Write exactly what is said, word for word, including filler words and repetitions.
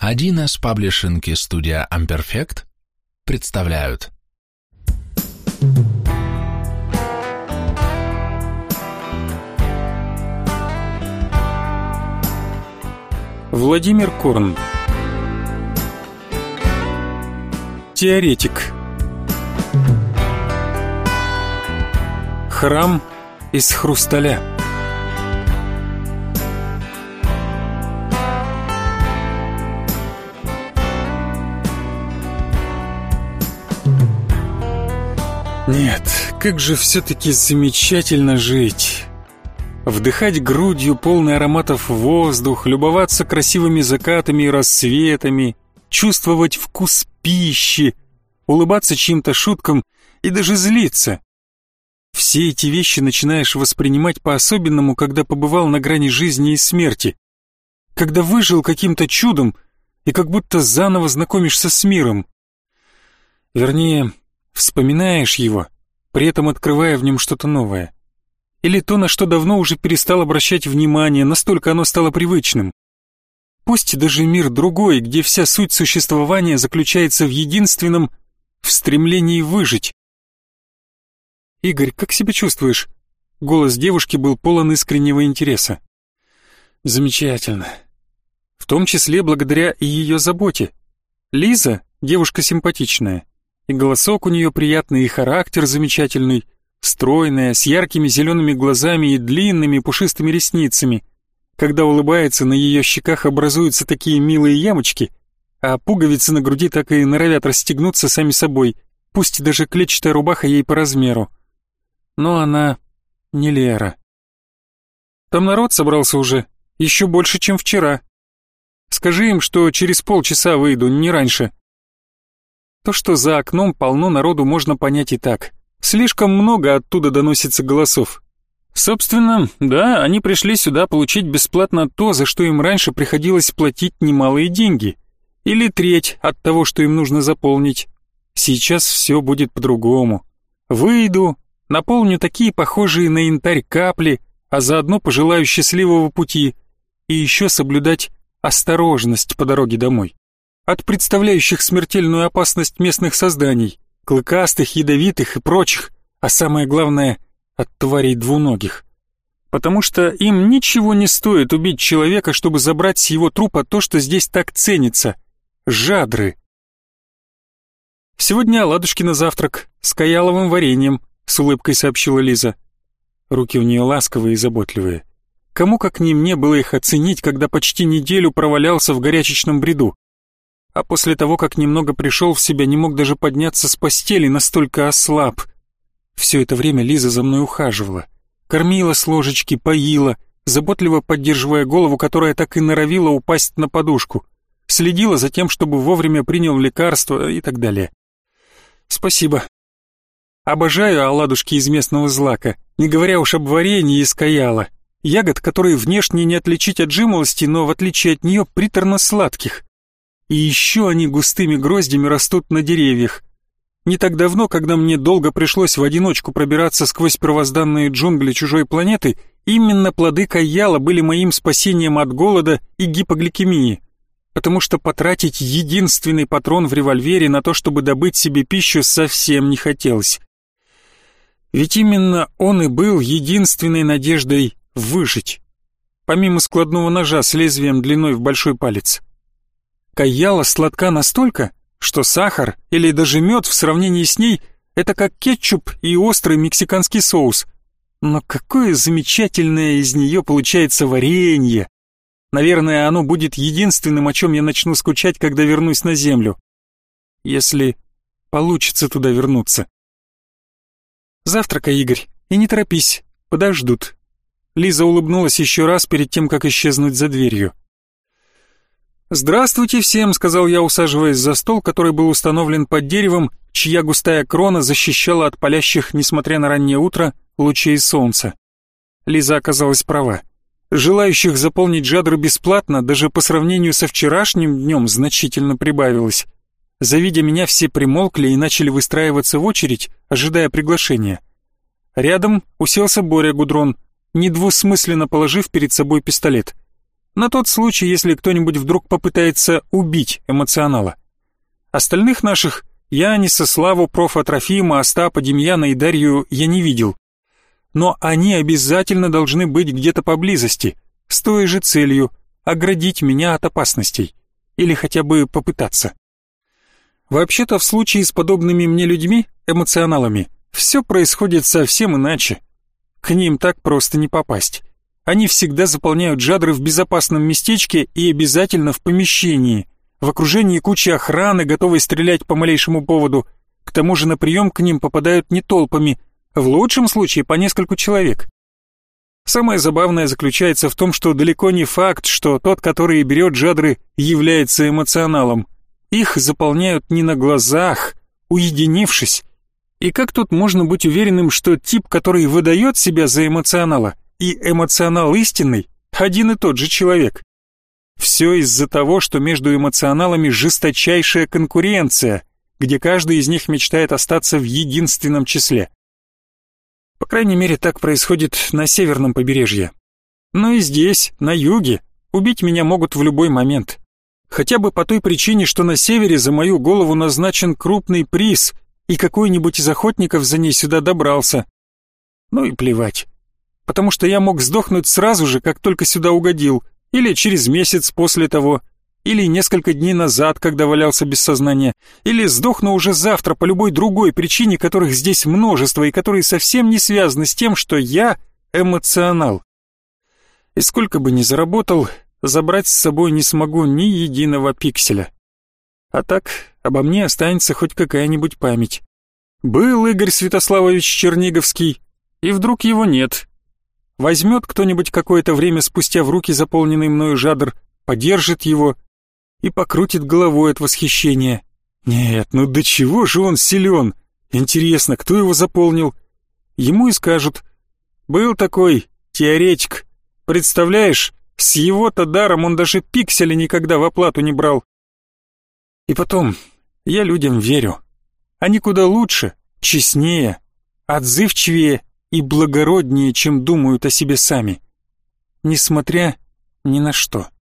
один эс паблишинг и студия Amperfect представляют. Владимир Корн. Теоретик. Храм из хрусталя. Нет, как же все-таки замечательно жить. Вдыхать грудью полный ароматов воздух, любоваться красивыми закатами и рассветами, чувствовать вкус пищи, улыбаться чьим-то шуткам и даже злиться. Все эти вещи начинаешь воспринимать по-особенному, когда побывал на грани жизни и смерти, когда выжил каким-то чудом и как будто заново знакомишься с миром. Вернее, вспоминаешь его, при этом открывая в нем что-то новое. Или то, на что давно уже перестал обращать внимание, настолько оно стало привычным. Пусть даже мир другой, где вся суть существования заключается в единственном — в стремлении выжить. «Игорь, как себя чувствуешь?» Голос девушки был полон искреннего интереса. «Замечательно. В том числе благодаря и ее заботе. Лиза — девушка симпатичная. И голосок у нее приятный, и характер замечательный, стройная, с яркими зелеными глазами и длинными пушистыми ресницами. Когда улыбается, на ее щеках образуются такие милые ямочки, а пуговицы на груди так и норовят расстегнуться сами собой, пусть даже клетчатая рубаха ей по размеру. Но она не Лера. Там народ собрался уже, еще больше, чем вчера. Скажи им, что через полчаса выйду, не раньше». То, что за окном полно народу, можно понять и так. Слишком много оттуда доносится голосов. Собственно, да, они пришли сюда получить бесплатно то, за что им раньше приходилось платить немалые деньги. Или треть от того, что им нужно заполнить. Сейчас все будет по-другому. Выйду, наполню такие похожие на янтарь капли, а заодно пожелаю счастливого пути. И еще соблюдать осторожность по дороге домой. От представляющих смертельную опасность местных созданий, клыкастых, ядовитых и прочих, а самое главное, от тварей двуногих. Потому что им ничего не стоит убить человека, чтобы забрать с его трупа то, что здесь так ценится — жадры. «Сегодня оладушки на завтрак с каяловым вареньем», — с улыбкой сообщила Лиза. Руки у нее ласковые и заботливые. Кому как не мне было их оценить, когда почти неделю провалялся в горячечном бреду. А после того, как немного пришел в себя, не мог даже подняться с постели, настолько ослаб. Все это время Лиза за мной ухаживала. Кормила с ложечки, поила, заботливо поддерживая голову, которая так и норовила упасть на подушку. Следила за тем, чтобы вовремя принял лекарства и так далее. Спасибо. Обожаю оладушки из местного злака, не говоря уж об варенье из каяла. Ягод, которые внешне не отличить от жимолости, но в отличие от нее приторно-сладких. И еще они густыми гроздями растут на деревьях. Не так давно, когда мне долго пришлось в одиночку пробираться сквозь первозданные джунгли чужой планеты, именно плоды каяла были моим спасением от голода и гипогликемии, потому что потратить единственный патрон в револьвере на то, чтобы добыть себе пищу, совсем не хотелось. Ведь именно он и был единственной надеждой выжить, помимо складного ножа с лезвием длиной в большой палец. Каяла сладка настолько, что сахар или даже мед в сравнении с ней — это как кетчуп и острый мексиканский соус. Но какое замечательное из нее получается варенье! Наверное, оно будет единственным, о чем я начну скучать, когда вернусь на Землю. Если получится туда вернуться. Завтракай, Игорь, и не торопись, подождут. Лиза улыбнулась еще раз перед тем, как исчезнуть за дверью. «Здравствуйте всем», — сказал я, усаживаясь за стол, который был установлен под деревом, чья густая крона защищала от палящих, несмотря на раннее утро, лучей солнца. Лиза оказалась права. Желающих заполнить жадры бесплатно, даже по сравнению со вчерашним днем, значительно прибавилось. Завидя меня, все примолкли и начали выстраиваться в очередь, ожидая приглашения. Рядом уселся Боря Гудрон, недвусмысленно положив перед собой пистолет. На тот случай, если кто-нибудь вдруг попытается убить эмоционала. Остальных наших, Яниса, Славу, профа Трофима, Остапа, Демьяна и Дарью, я не видел. Но они обязательно должны быть где-то поблизости, с той же целью — оградить меня от опасностей. Или хотя бы попытаться. Вообще-то в случае с подобными мне людьми, эмоционалами, все происходит совсем иначе. К ним так просто не попасть. Они всегда заполняют джадры в безопасном местечке и обязательно в помещении, в окружении кучи охраны, готовой стрелять по малейшему поводу. К тому же на прием к ним попадают не толпами, в лучшем случае по нескольку человек. Самое забавное заключается в том, что далеко не факт, что тот, который берет джадры, является эмоционалом. Их заполняют не на глазах, уединившись. И как тут можно быть уверенным, что тип, который выдает себя за эмоционала, и эмоционал истинный, один и тот же человек? Все из-за того, что между эмоционалами жесточайшая конкуренция, где каждый из них мечтает остаться в единственном числе. По крайней мере, так происходит на северном побережье. Но и здесь, на юге, убить меня могут в любой момент. Хотя бы по той причине, что на севере за мою голову назначен крупный приз, и какой-нибудь из охотников за ней сюда добрался. Ну и плевать. Потому что я мог сдохнуть сразу же, как только сюда угодил, или через месяц после того, или несколько дней назад, когда валялся без сознания, или сдохну уже завтра по любой другой причине, которых здесь множество и которые совсем не связаны с тем, что я эмоционал. И сколько бы ни заработал, забрать с собой не смогу ни единого пикселя. А так, обо мне останется хоть какая-нибудь память. Был Игорь Святославович Черниговский, и вдруг его нет. Возьмет кто-нибудь какое-то время спустя в руки заполненный мною жадр, подержит его и покрутит головой от восхищения. Нет, ну до чего же он силен? Интересно, кто его заполнил? Ему и скажут: был такой теоретик. Представляешь, с его-то даром он даже пикселя никогда в оплату не брал. И потом, я людям верю. Они куда лучше, честнее, отзывчивее и благороднее, чем думают о себе сами. Несмотря ни на что.